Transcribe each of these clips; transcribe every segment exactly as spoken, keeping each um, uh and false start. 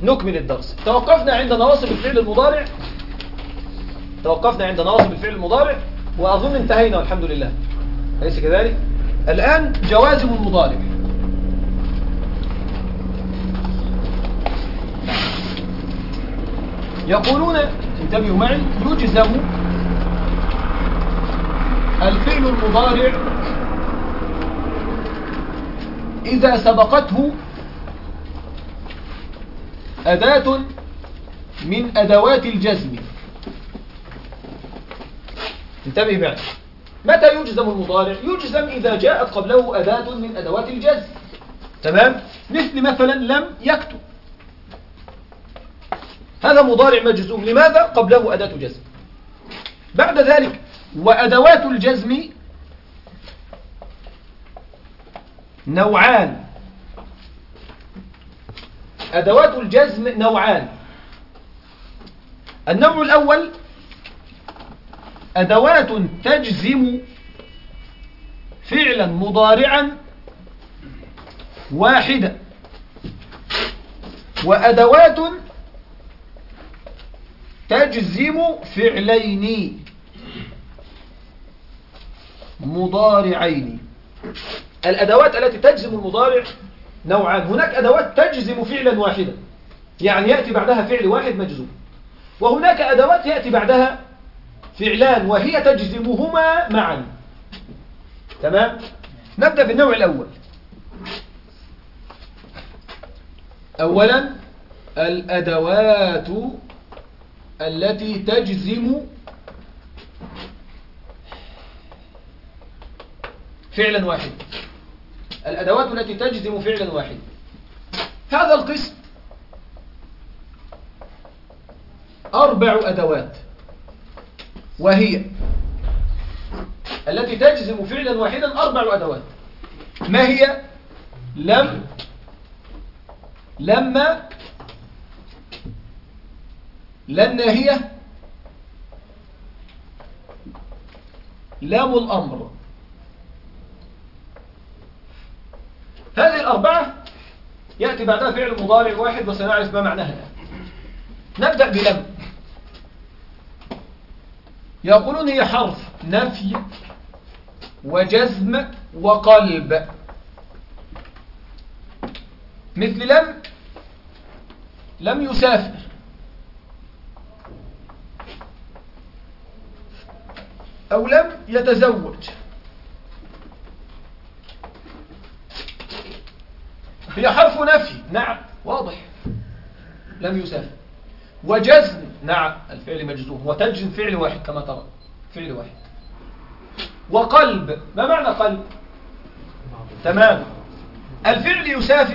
نكمل الدرس. توقفنا عند نواصب الفعل المضارع توقفنا عند نواصب الفعل المضارع وأظن انتهينا والحمد لله، أليس كذلك؟ الآن جوازم المضارع. يقولون انتبهوا معي: يجزم الفعل المضارع إذا سبقته أداة من أدوات الجزم. انتبه معي، متى يجزم المضارع؟ يجزم إذا جاءت قبله أداة من أدوات الجزم. تمام؟ مثل مثلا لم يكتب، هذا مضارع مجزوم. لماذا؟ قبله أداة جزم. بعد ذلك وأدوات الجزم نوعان. أدوات الجزم نوعان. النوع الأول أدوات تجزم فعلا مضارعا واحدا، وأدوات تجزم فعلين مضارعين. الأدوات التي تجزم المضارع نوعان. هناك أدوات تجزم فعلا واحدا، يعني يأتي بعدها فعل واحد مجزوم، وهناك أدوات يأتي بعدها فعلان وهي تجزمهما معا. تمام؟ نبدأ بالنوع الأول. أولا الأدوات التي تجزم فعلا واحد. الأدوات التي تجزم فعلا واحد، هذا القسم أربع أدوات، وهي التي تجزم فعلا واحدا أربع أدوات. ما هي؟ لم، لما، لن هي، لام الأمر. هذه الأربعة يأتي بعدها فعل مضارع واحد وسنعرف ما معناها الآن. نبدأ بلم. يقولون هي حرف نفي وجزم وقلب. مثل لم، لم يسافر، أو لم يتزوج. هي حرف نفي، نعم واضح، لم يسافر. وجزم، نعم الفعل مجزوم، وتجزم فعل واحد كما ترى، فعل واحد. وقلب، ما معنى قلب؟ تمام، الفعل يسافر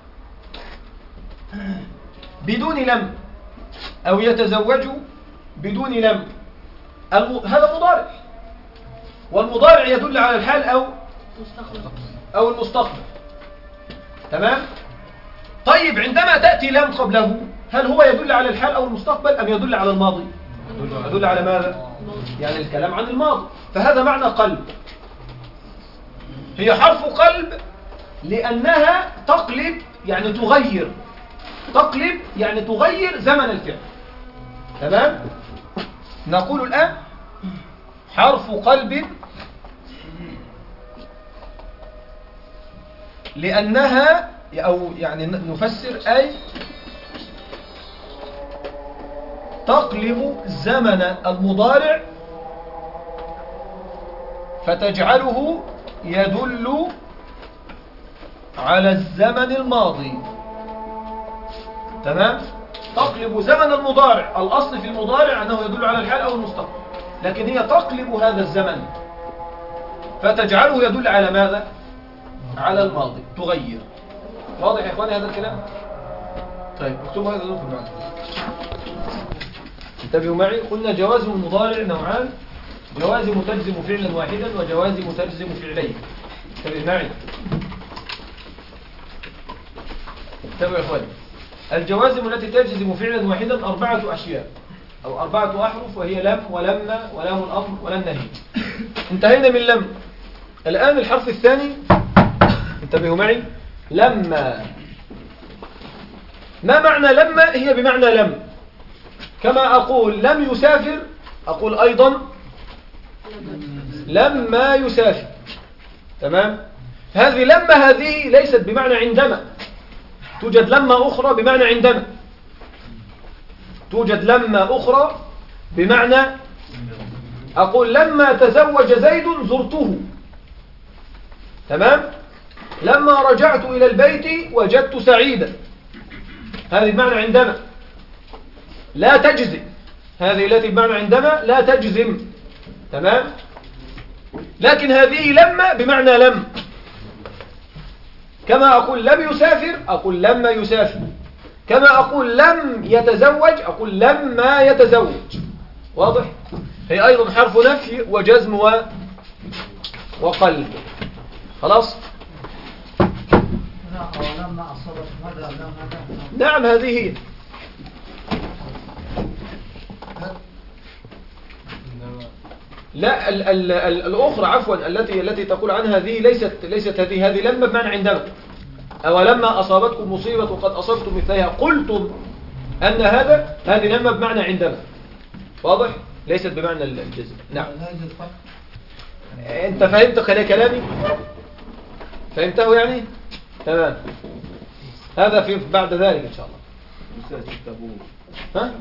بدون لم، أو يتزوج بدون لم. الم... هذا مضارع، والمضارع يدل على الحال أو أو المستقبل. تمام. طيب عندما تأتي لم قبله، هل هو يدل على الحال أو المستقبل أم يدل على الماضي؟ يدل على ماذا؟ يعني الكلام عن الماضي. فهذا معنى قلب. هي حرف قلب لأنها تقلب، يعني تغير. تقلب يعني تغير زمن الفعل. تمام. نقول الآن حرف قلب لأنها، أو يعني نفسر أي تقلب زمن المضارع فتجعله يدل على الزمن الماضي. تمام. تقلب زمن المضارع، الأصل في المضارع أنه يدل على الحال أو المستقبل، لكن هي تقلب هذا الزمن فتجعله يدل على ماذا؟ على الماضي، تغير. واضح يا إخواني هذا الكلام؟ طيب اكتبوا هذا نقول معنا. انتبهوا معي. قلنا جوازم المضارع نوعان: جوازم تجزم فعلا واحدا وجوازم تجزم فعلين. انتبهوا معي. انتبهوا يا إخواني. الجوازم التي تجزم فعلا واحدا أربعة أشياء أو أربعة أحرف، وهي لم ولما ولام الأمر ولن نهي. انتهينا من لم. الآن الحرف الثاني، انتبهوا معي. لما ما معنى لما؟ هي بمعنى لم. كما أقول لم يسافر أقول أيضا لما يسافر. تمام. هذه لما هذه ليست بمعنى عندما، توجد لما أخرى بمعنى عندما، توجد لما أخرى بمعنى أقول لما تزوج زيد زرته. تمام. لما رجعت إلى البيت وجدت سعيدا، هذه بمعنى عندما لا تجزم، هذه التي بمعنى عندما لا تجزم. تمام. لكن هذه لما بمعنى لم. كما أقول لم يسافر أقول لما يسافر، كما أقول لم يتزوج أقول لما يتزوج. واضح؟ هي أيضا حرف نفي وجزم و... وقلب. خلاص. نعم هذه هي. لا ال ال ال الأخرى عفوا التي التي تقول عنها هذه ليست ليست هذه هذه لما بمعنى عندما. أو لما أصابتكم مصيبة وقد أصبتم مثلها قلتم أن هذا، هذه لما بمعنى عندما. واضح؟ ليست بمعنى الجزم. نعم. أنت فهمت كلامي؟ فهمته يعني؟ تمام. هذا في بعد ذلك إن شاء الله. ها؟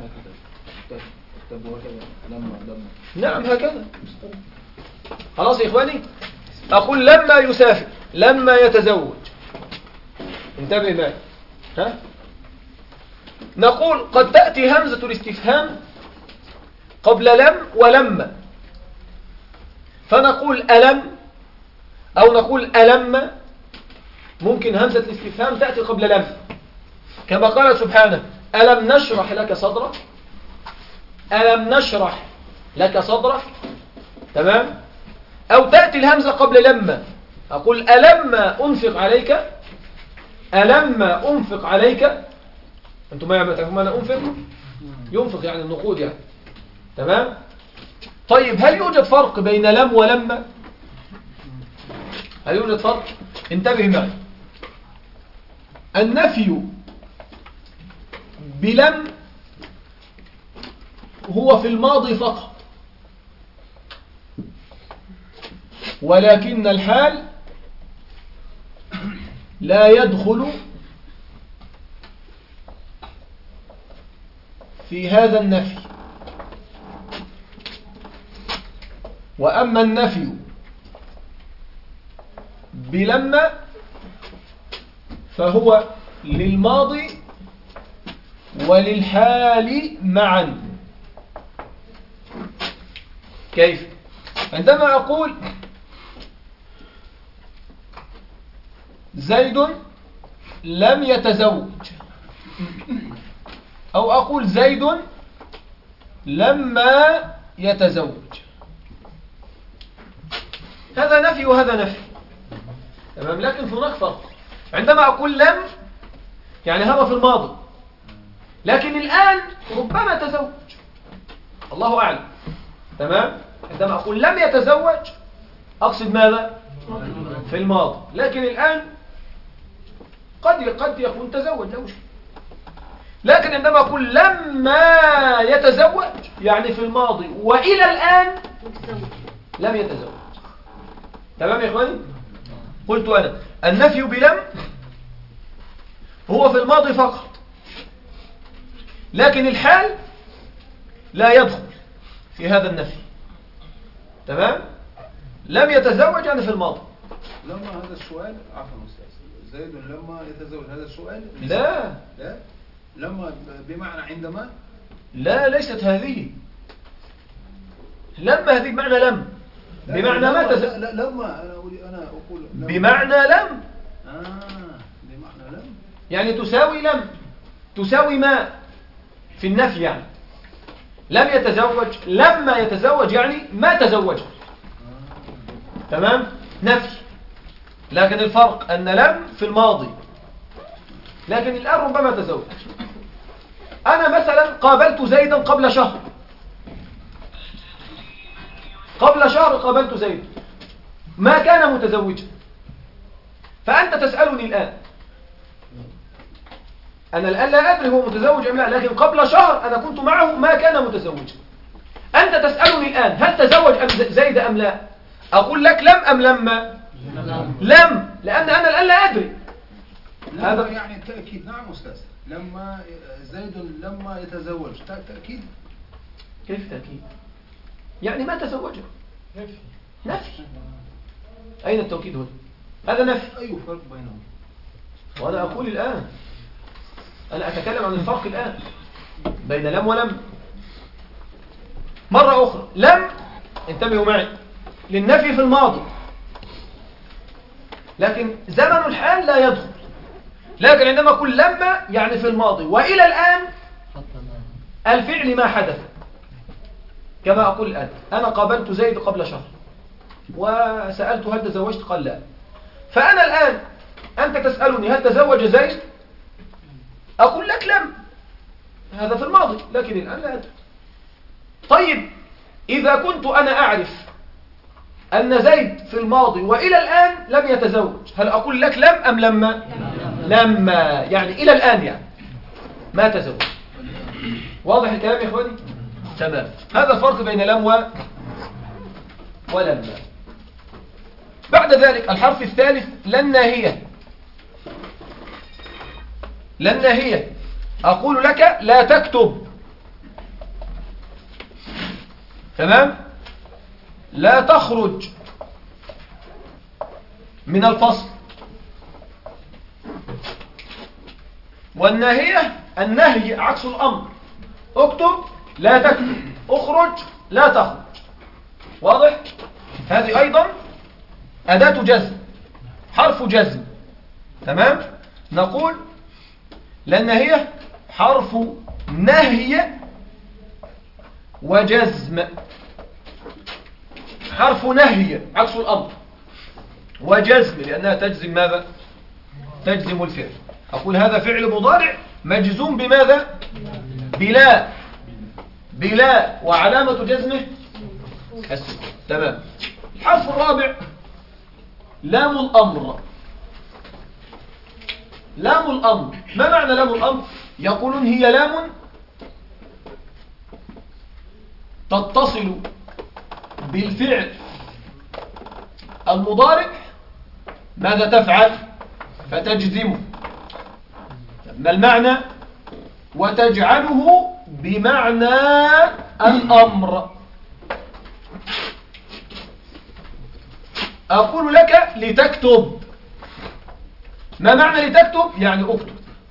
نعم هكذا. خلاص يا إخواني. أقول لما يسافر لما يتزوج. انتبه معي. ها؟ نقول قد تأتي همزة الاستفهام قبل لم ولما، فنقول ألم أو نقول ألم. ممكن همزة الاستفهام تأتي قبل لم، كما قال سبحانه ألم نشرح لك صدرك، ألم نشرح لك صدرك. تمام. أو تأتي الهمزة قبل لما، أقول ألما أنفق عليك، ألما أنفق عليك. أنتم ما تعرفون معنى أنفق؟ ينفق يعني النقود يعني. تمام. طيب هل يوجد فرق بين لم ولما؟ هل يوجد فرق؟ انتبه معي. النفي بلم هو في الماضي فقط، ولكن الحال لا يدخل في هذا النفي. وأما النفي بلما فهو للماضي وللحال معا. كيف؟ عندما أقول زيد لم يتزوج، أو أقول زيد لما يتزوج، هذا نفي وهذا نفي. تمام. لكن هناك فرق. عندما أقول لم يعني هذا في الماضي، لكن الآن ربما تزوج، الله أعلم. تمام. عندما أقول لم يتزوج أقصد ماذا؟ في الماضي، لكن الآن قد قد يكون تزوج لا مشكلة. لكن عندما أقول لما يتزوج يعني في الماضي وإلى الآن لم يتزوج. تمام يا إخواني؟ قلت أنا النفي بلم هو في الماضي فقط، لكن الحال لا يدخل في هذا النفي. تمام. لم يتزوج يعني في الماضي. لما هذا السؤال عفوا أستاذ زيد لما يتزوج هذا السؤال لا لا لما بمعنى عندما لا ليست هذه. لما هذه بمعنى لم بمعنى ما تزوج. لا, لا لما أنا أقول أنا أقول لما. بمعنى لم. آه بمعنى لم يعني تساوي لم، تساوي ما في النفي يعني. لم يتزوج لما يتزوج يعني ما تزوج. تمام. نفي. لكن الفرق أن لم في الماضي، لكن الآن ربما تزوج. أنا مثلا قابلت زيدا قبل شهر، قبل شهر قابلت زيد ما كان متزوجا، فأنت تسألني الآن أنا الآن لا أدري هو متزوج أم لا، لكن قبل شهر أنا كنت معه ما كان متزوجا. أنت تسألني الآن هل تزوج أم زيد أم لا؟ أقول لك لم أم لما؟ لم، لأن أنا الآن لا أدري. هذا يعني التأكيد. نعم أستاذ، لما زيد لما يتزوج تأكيد. كيف تأكيد؟ يعني ما تزوجه. نفي. نفي. أين التوكيد هنا؟ هذا نفي. أي فرق بينهم؟ وأنا أقول الآن، أنا أتكلم عن الفرق الآن بين لم ولم. مرة أخرى، لم انتبهوا معي للنفي في الماضي، لكن زمن الحال لا يدخل. لكن عندما أقول لما يعني في الماضي وإلى الآن الفعل ما حدث. كما أقول الآن أنا قابلت زيد قبل شهر وسألت هل تزوجت؟ قال لا. فأنا الآن أنت تسألني هل تزوج زيد؟ أقول لك لم، هذا في الماضي، لكن الآن لا أدري. طيب إذا كنت أنا أعرف أن زيد في الماضي وإلى الآن لم يتزوج، هل أقول لك لم أم لما؟ لما يعني إلى الآن يعني ما تزوج. واضح الكلام يا إخواني؟ تمام. هذا الفرق بين لم و ولما. بعد ذلك الحرف الثالث لن ناهية. لن ناهية أقول لك لا تكتب، تمام، لا تخرج من الفصل. والناهية النهي عكس الأمر، اكتب لا تكتب، اخرج لا تخرج. واضح؟ هذه أيضا أداة جزم، حرف جزم، تمام. نقول لأن هي حرف نهي وجزم. حرف نهي عكس الأمر، وجزم لأنها تجزم ماذا؟ تجزم الفعل. أقول هذا فعل مضارع مجزوم بماذا؟ بلا. بلا وعلامة جزمه السكون، تمام. الحرف الرابع لام الأمر. لام الأمر، ما معنى لام الأمر؟ يقولون هي لام تتصل بالفعل المضارع، ماذا تفعل؟ فتجزمه. ما المعنى؟ وتجعله بمعنى الأمر. أقول لك لتكتب، ما معنى لتكتب؟ يعني اكتب.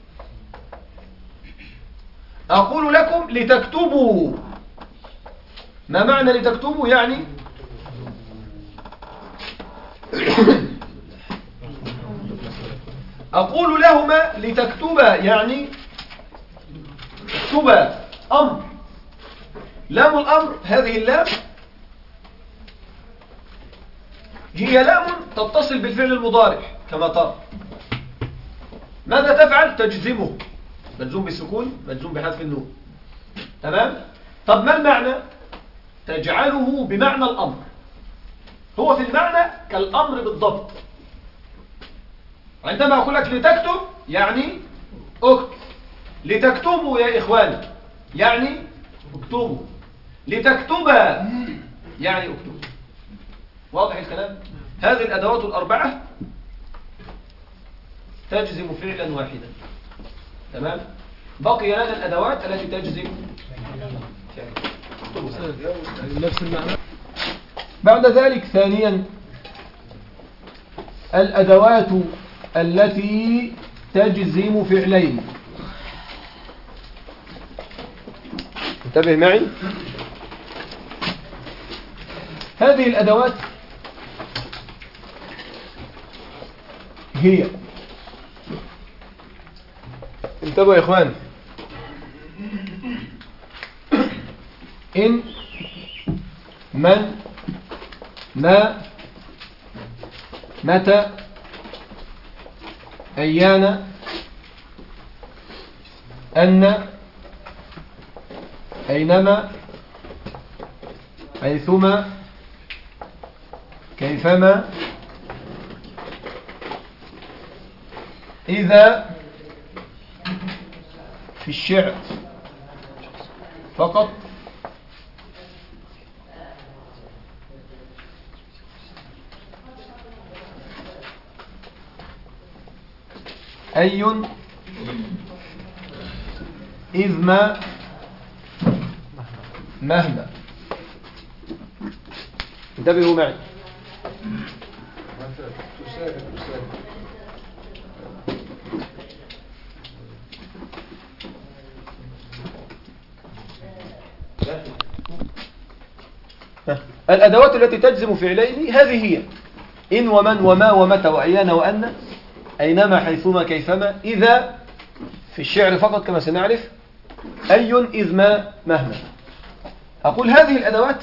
أقول لكم لتكتبوا، ما معنى لتكتبوا؟ يعني أقول لهما لتكتبا، يعني اكتبا، أمر. لام الأمر هذه اللام هي لام تتصل بالفعل المضارع كما ترى. ماذا تفعل؟ تجزمه، مجزوم بالسكون، مجزوم بحذف النون، تمام. طب ما المعنى؟ تجعله بمعنى الأمر. هو في المعنى كالأمر بالضبط. عندما أقول لك لتكتب يعني اكتب. لتكتبوا يا إخواني يعني اكتبوا. لتكتبا يعني اكتبوا. واضح الكلام؟ هذه الأدوات الأربعة تجزم فعلا واحدا، تمام. بقي لنا الأدوات التي تجزم نفس المعنى. بعد ذلك ثانيا الأدوات التي تجزم فعلين. انتبه معي، هذه الأدوات هي، انتبهوا يا إخوان، إن، من، ما، متى، أيان، أن، أينما، حيثما، كيفما، إذا، في الشعر فقط أي إذ ما مهما. انتبهوا معي. الأدوات التي تجزم فعلين هذه هي إن ومن وما ومتى وأيان وأن أينما حيثما كيفما إذا في الشعر فقط كما سنعرف أي إذ ما مهما. أقول هذه الأدوات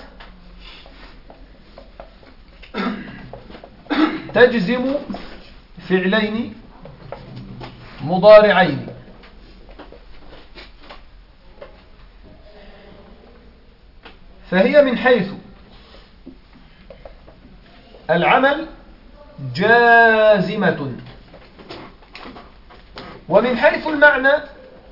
تجزم فعلين مضارعين فهي من حيث العمل جازمة ومن حيث المعنى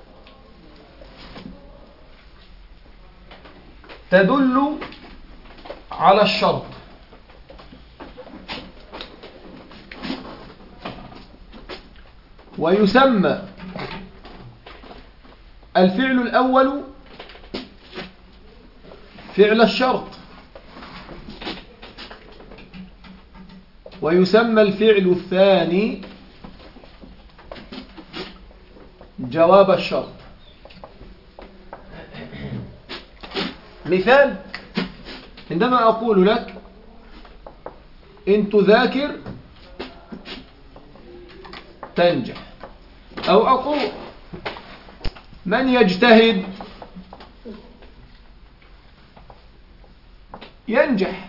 تدل على الشرط. ويسمى الفعل الأول فعل الشرط ويسمى الفعل الثاني جواب الشرط. مثال: عندما أقول لك إن تذاكر تنجح، أو أقول من يجتهد ينجح.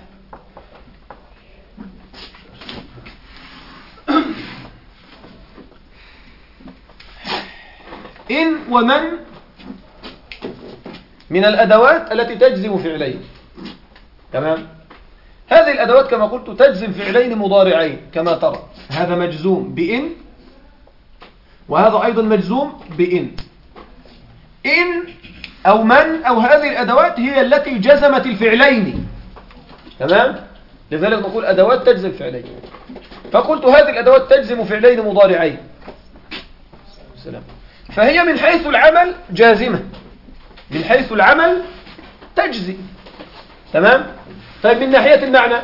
إن ومن من الأدوات التي تجزم فعلين. تمام. هذه الأدوات كما قلت تجزم فعلين مضارعين كما ترى، هذا مجزوم بإن وهذا أيضا مجزوم بإن. إن أو من أو هذه الأدوات هي التي جزمت الفعلين. تمام. لذلك نقول أدوات تجزم فعلين. فقلت هذه الأدوات تجزم فعلين مضارعين. سلام. فهي من حيث العمل جازمة، من حيث العمل تجزي. تمام. طيب من ناحية المعنى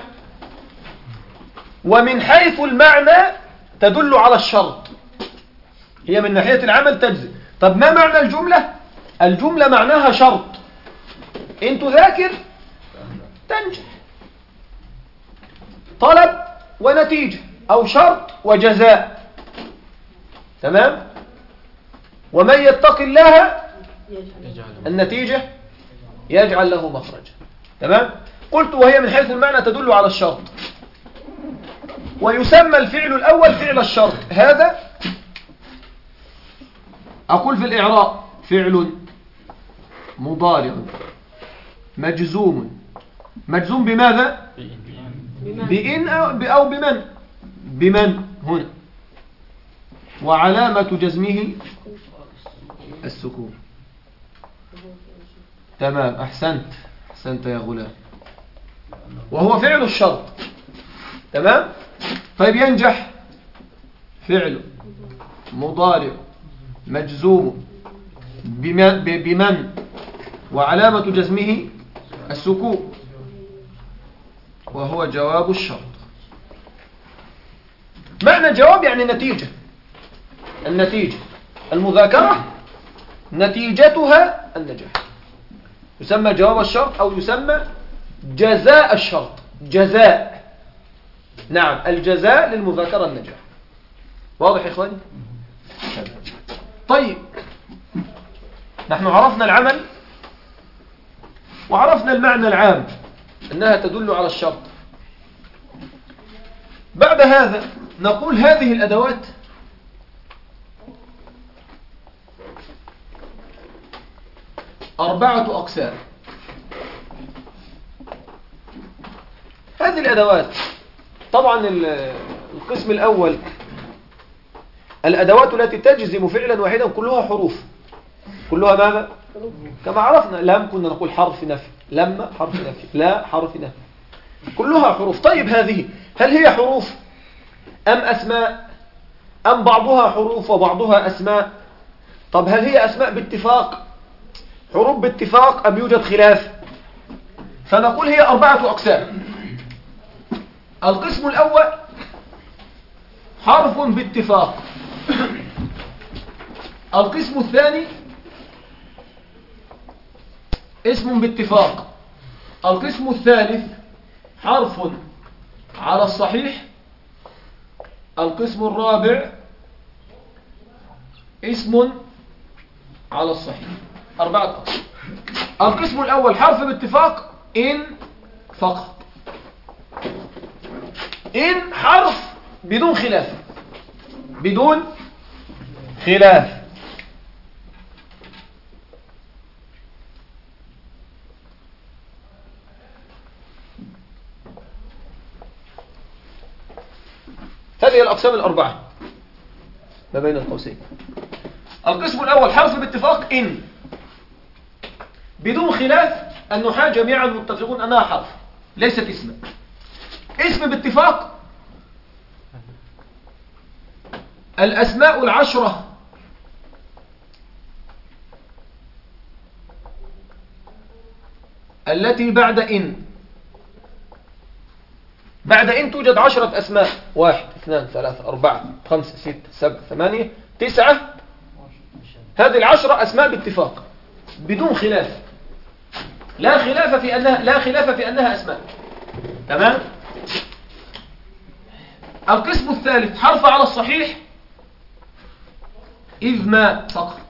ومن حيث المعنى تدل على الشرط. هي من ناحية العمل تجزي. طب ما معنى الجملة؟ الجملة معناها شرط. إن تذاكر تنجح، طلب ونتيجة أو شرط وجزاء. تمام. ومن يتق الله النتيجة يجعل له مخرجا. تمام. قلت وهي من حيث المعنى تدل على الشرط. ويسمى الفعل الأول فعل الشرط. هذا أقول في الإعراب فعل مضارع مجزوم. مجزوم بماذا؟ بإن أو بمن؟ بمن هنا. وعلامة جزمه السكون. تمام. أحسنت أحسنت يا غلام. وهو فعل الشرط. تمام. طيب ينجح فعل مضارع مجزوم بمن وعلامة جزمه السكون وهو جواب الشرط. معنى جواب يعني نتيجة. النتيجة المذاكرة نتيجتها النجاح، يسمى جواب الشرط أو يسمى جزاء الشرط. جزاء، نعم، الجزاء للمذاكرة النجاح. واضح يا إخواني؟ طيب نحن عرفنا العمل وعرفنا المعنى العام أنها تدل على الشرط. بعد هذا نقول هذه الأدوات أربعة أقسام. هذه الأدوات طبعا القسم الأول الأدوات التي تجزم فعلا واحدا كلها حروف. كلها ماذا؟ كما عرفنا لم كنا نقول حرف نفي، لما حرف نفي، لا حرف نفي، كلها حروف. طيب هذه هل هي حروف أم أسماء أم بعضها حروف وبعضها أسماء؟ طب هل هي أسماء باتفاق، حروف باتفاق، أم يوجد خلاف؟ فنقول هي أربعة أقسام. القسم الأول حرف باتفاق. القسم الثاني اسم باتفاق. القسم الثالث حرف على الصحيح. القسم الرابع اسم على الصحيح. أربعة أقسام. القسم الأول حرف باتفاق إن فقط. إن حرف بدون خلاف، بدون خلاف. هذه الأقسام الأربعة ما بين القوسين. القسم الأول حرف باتفاق إن، بدون خلاف النحاة جميعا متفقون أنها حرف ليست اسما. اسم باتفاق الأسماء العشرة التي بعد إن. بعد إن توجد عشرة أسماء، واحد اثنان ثلاثة أربعة خمسة ستة سبعة ثمانية تسعة. هذه العشرة أسماء باتفاق بدون خلاف، لا خلاف في أنها لا خلاف في أنها أسماء. تمام. القسم الثالث حرف على الصحيح إذ ما فقط.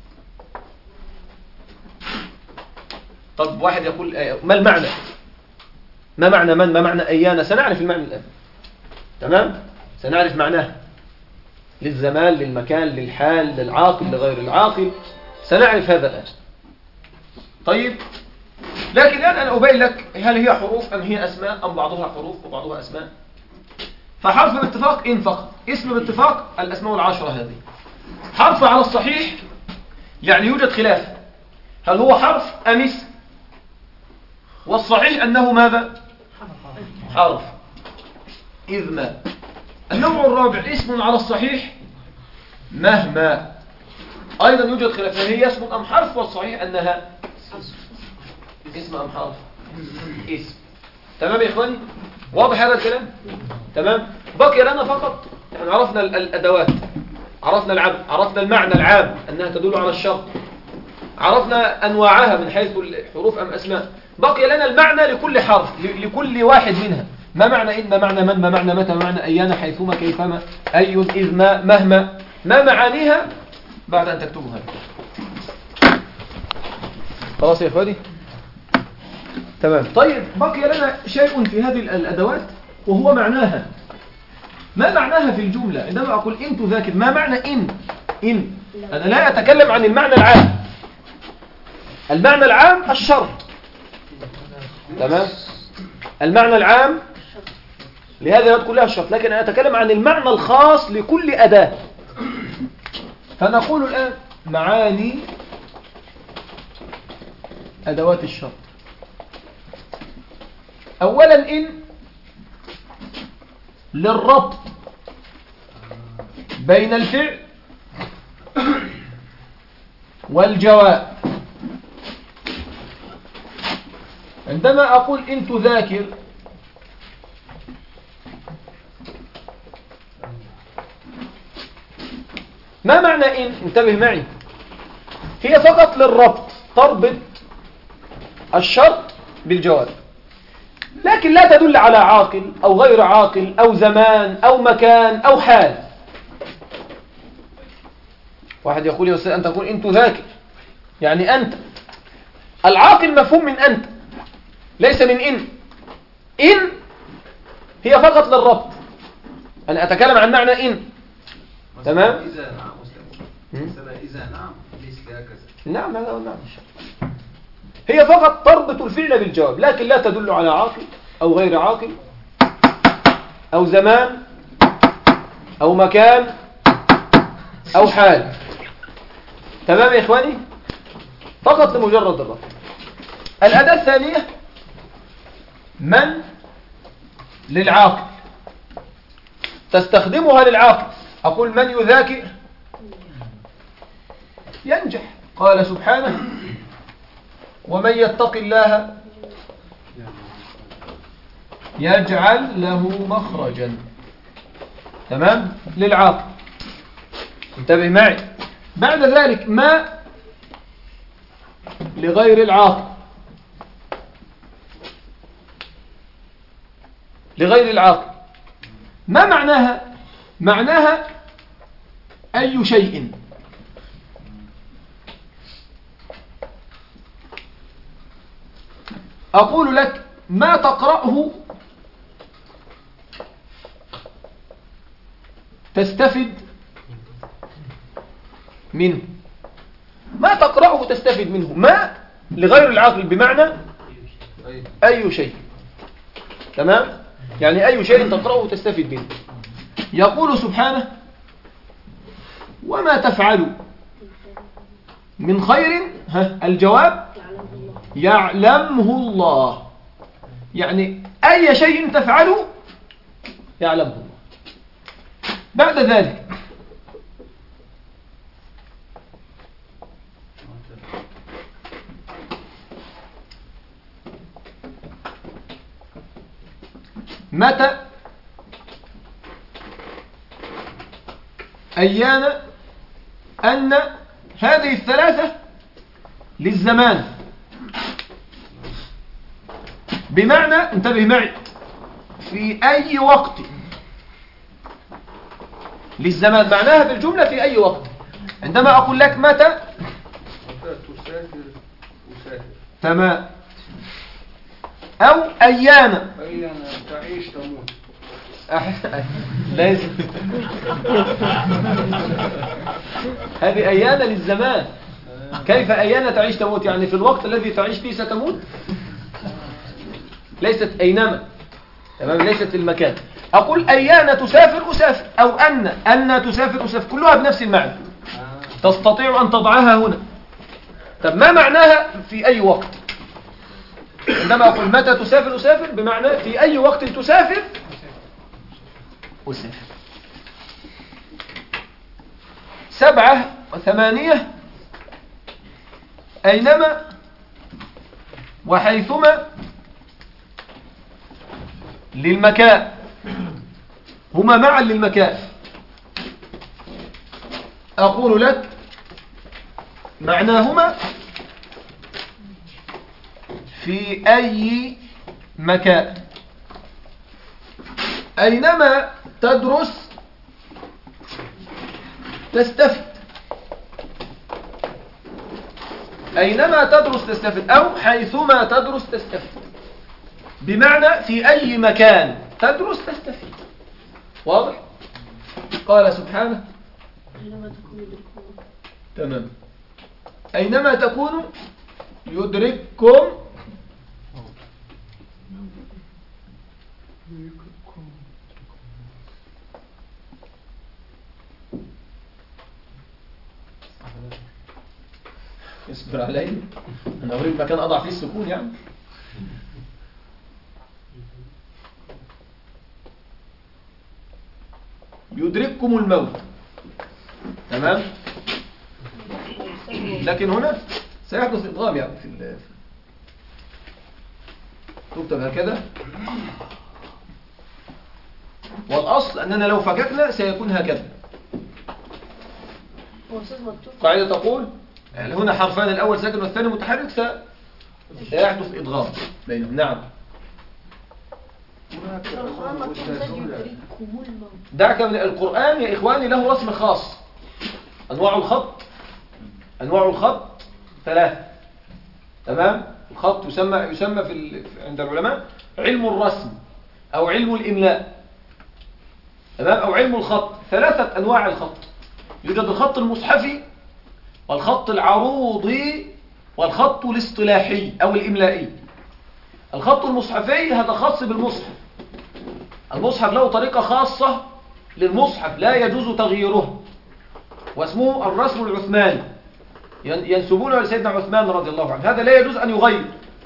طب واحد يقول ما المعنى؟ ما معنى من؟ ما معنى أيانا؟ سنعرف المعنى الآن. تمام؟ سنعرف معناه للزمان، للمكان، للحال، للعاقل، لغير العاقل، سنعرف هذا الآن. طيب، لكن الآن أنا أبين لك هل هي حروف أم هي أسماء أم بعضها حروف وبعضها أسماء. فحرف باتفاق إن فقط. اسم باتفاق الأسماء العشرة هذه. حرف على الصحيح يعني يوجد خلاف هل هو حرف أم اسم، والصحيح أنه ماذا؟ حرف إذ ما. النوع الرابع اسم على الصحيح مهما، أيضا يوجد خلاف هل هي اسم أم حرف، والصحيح أنها اسم أم حرف؟ اسم. تمام يا إخواني؟ واضح هذا الكلام؟ تمام. بقي لنا فقط يعني عرفنا الأدوات، عرفنا العام، عرفنا المعنى العام أنها تدل على الشرط، عرفنا أنواعها من حيث الحروف أم أسماء. بقي لنا المعنى لكل حرف، لكل واحد منها. ما معنى إن، ما معنى من، ما معنى متى، ما معنى أيانا، حيثما، كيفما، أي، إذ، ما، مهما. ما معانيها بعد أن تكتبها. خلاص يا إخواني؟ تمام. طيب بقي لنا شيء في هذه الأدوات وهو معناها. ما معناها في الجملة؟ عندما أقول إن تذاكر، ما معنى إن؟ إن أنا لا أتكلم عن المعنى العام. المعنى العام الشرط. تمام. المعنى العام لهذا كلها الشرط، لكن أنا أتكلم عن المعنى الخاص لكل أداة. فنقول الآن معاني أدوات الشرط. أولا إن للربط بين الفعل والجواب. عندما أقول إن تذاكر ما معنى إن؟ انتبه معي، هي فقط للربط، تربط الشرط بالجواب، لكن لا تدل على عاقل أو غير عاقل أو زمان أو مكان أو حال. واحد يقول يا أستاذ أنت تقول إن تذاكر يعني أنت. العاقل مفهوم من أنت ليس من إن. إن هي فقط للربط، أنا أتكلم عن معنى إن. تمام؟ إذا نعم أستاذ، إذا نعم ليس هكذا. نعم هذا هو نعم. هي فقط تربط الفعل بالجواب، لكن لا تدل على عاقل أو غير عاقل أو زمان أو مكان أو حال. تمام يا إخواني؟ فقط لمجرد الرفع. الأداة الثانية من للعاقل، تستخدمها للعاقل. أقول من يذاكر ينجح. قال سبحانه ومن يتق الله يجعل له مخرجا. تمام، للعاقل. انتبه معي. بعد ذلك ما لغير العاقل، لغير العاقل ما معناها؟ معناها أي شيء أقول لك ما تقرأه تستفد منه، ما تقرأه تستفد منه. ما لغير العاقل بمعنى أي شيء. تمام، يعني أي شيء تقرأه تستفد منه. يقول سبحانه وما تفعلوا من خير، ها الجواب يعلمه الله. يعني أي شيء تفعله يعلمه الله. بعد ذلك متى، أيان، أن، هذه الثلاثة للزمان بمعنى، انتبه معي، في أي وقت. للزمان معناها بالجملة في أي وقت. عندما أقول لك متى تسافر وسافر. تمام. أو أيام أيام تعيش تموت. لازم هذه أيان للزمان. كيف أيان تعيش تموت؟ يعني في الوقت الذي تعيش فيه ستموت، ليست أينما. تمام، ليست في المكان. أقول أيان تسافر أسافر، أو أن أن تسافر أسافر، كلها بنفس المعنى. تستطيع أن تضعها هنا. طب ما معناها في أي وقت؟ عندما أقول متى تسافر أسافر بمعنى في أي وقت تسافر أسافر. سبعة وثمانية أينما وحيثما للمكان، هما معا للمكان. أقول لك معناهما في أي مكان. أينما تدرس تستفد، أينما تدرس تستفد، أو حيثما تدرس تستفد، بمعنى في أي مكان تدرس تستفيد. واضح؟ قال سبحانه أينما تكونوا يدرككم. تمام، أينما تكونوا يدرككم. اصبر علي، أنا أريد مكان أضع فيه السكون يعني. يدرككم الموت. تمام، لكن هنا سيحدث إضغام يعني في ال... تكتب هكذا، والأصل أننا لو فككنا سيكون هكذا. قاعدة تقول هنا حرفان، الأول ساكن والثاني متحرك، سيحدث إضغام بينهم. نعم. دعك من القرآن يا إخواني، له رسم خاص. أنواع الخط، أنواع الخط ثلاثة. تمام، الخط يسمى يسمى في ال... عند العلماء علم الرسم أو علم الإملاء. تمام، أو علم الخط. ثلاثة أنواع الخط. يوجد الخط المصحفي والخط العروضي والخط الاصطلاحي أو الإملائي. الخط المصحفي هذا خاص بالمصحف. المصحف له طريقة خاصة للمصحف لا يجوز تغييره، واسمه الرسم العثماني. ينسبونه لسيدنا عثمان رضي الله عنه، هذا لا يجوز أن يغير.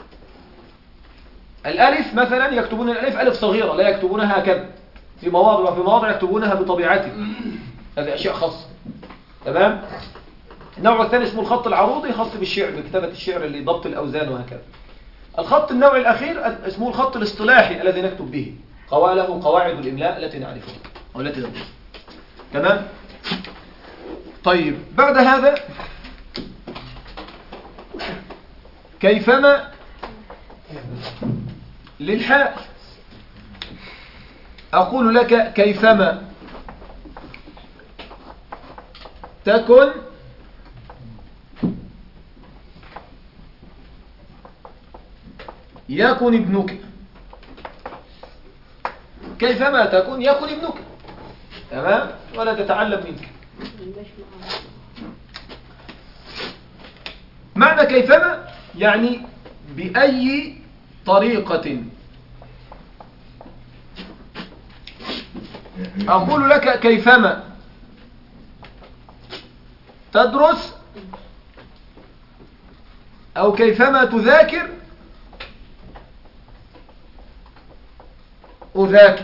الألف مثلا يكتبون الألف ألف صغيرة، لا يكتبونها هكذا في مواضع، وفي مواضع يكتبونها بطبيعته. هذه أشياء خاصة. تمام. النوع الثاني اسمه الخط العروضي، خاص بالشعر، بكتابة الشعر اللي ضبط الأوزان وهكذا. الخط النوع الأخير اسمه الخط الاصطلاحي الذي نكتب به، له قواعد الإملاء التي نعرفها أو التي ندرسها. تمام. طيب بعد هذا كيفما للحاء، أقول لك كيفما تكن يكن ابنك، كيفما تكن يكن ابنك. تمام. ولا تتعلم منك. معنى كيفما يعني بأي طريقة. أقول لك كيفما تدرس أو كيفما تذاكر أذاكر،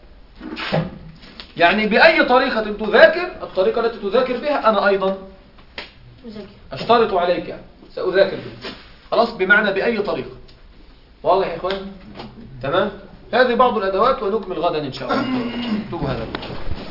يعني بأي طريقة تذاكر، الطريقة التي تذاكر بها أنا أيضا أشترط عليك سأذاكر بها. خلاص، بمعنى بأي طريقة. واضح يا إخوان؟ تمام. هذه بعض الأدوات ونكمل غدا إن شاء الله. اكتبوا هذا.